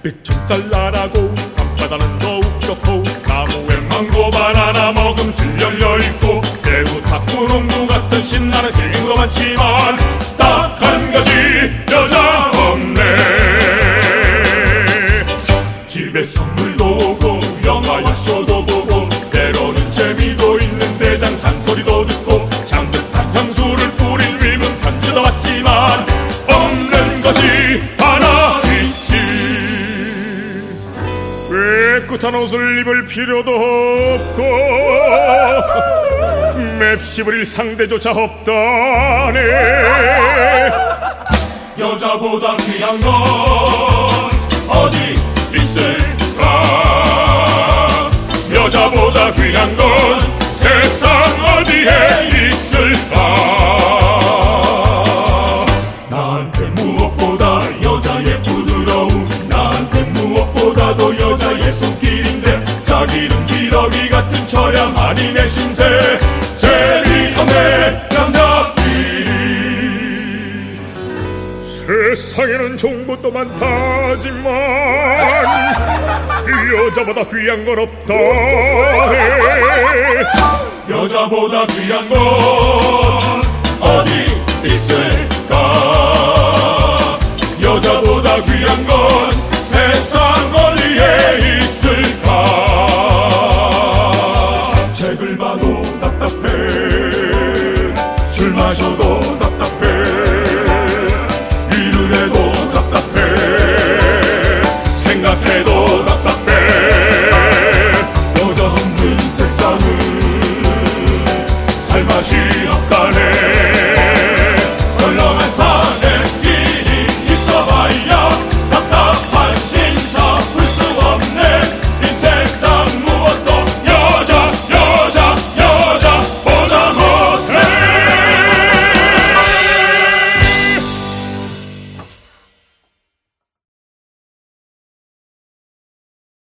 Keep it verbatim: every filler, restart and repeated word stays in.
햇빛은 짤랄하고 밤바다는 더욱 좋고 나무에 망고 바나나 먹음 줄 열려있고 대구 탁구 농구 같은 신나는 게임도 많지만 딱 한 가지 여자 없네. 집에 선물도 오고 영화와 쇼도 보고 때로는 재미도 있는 대장 잔소리도 듣고 향긋한 향수를 뿌린 위문 편지도 왔지만 없는 것이 하나 있지. 깨끗한 옷을 입을 필요도 없고 맵시 부릴 상대조차 없다네. 여자보다 귀한 건 어디 있을까? 여자보다 귀한 건 세상 어디에 있을까? 나한테 무엇보다 여자의 부드러움, 나한테 무엇보다도 여자의 손길인데 자기 이름 기러기 같은 처량 아니네 신세 재미없네 남자끼리. 세상에는 좋은 것도 많다지만 여자보다 귀한 건 없다. 여자보다 귀한 건 어디 있을까? 여자보다 귀한 건 세상 어디에 있을까? 책을 봐도 답답해, 술 마셔도 답답해,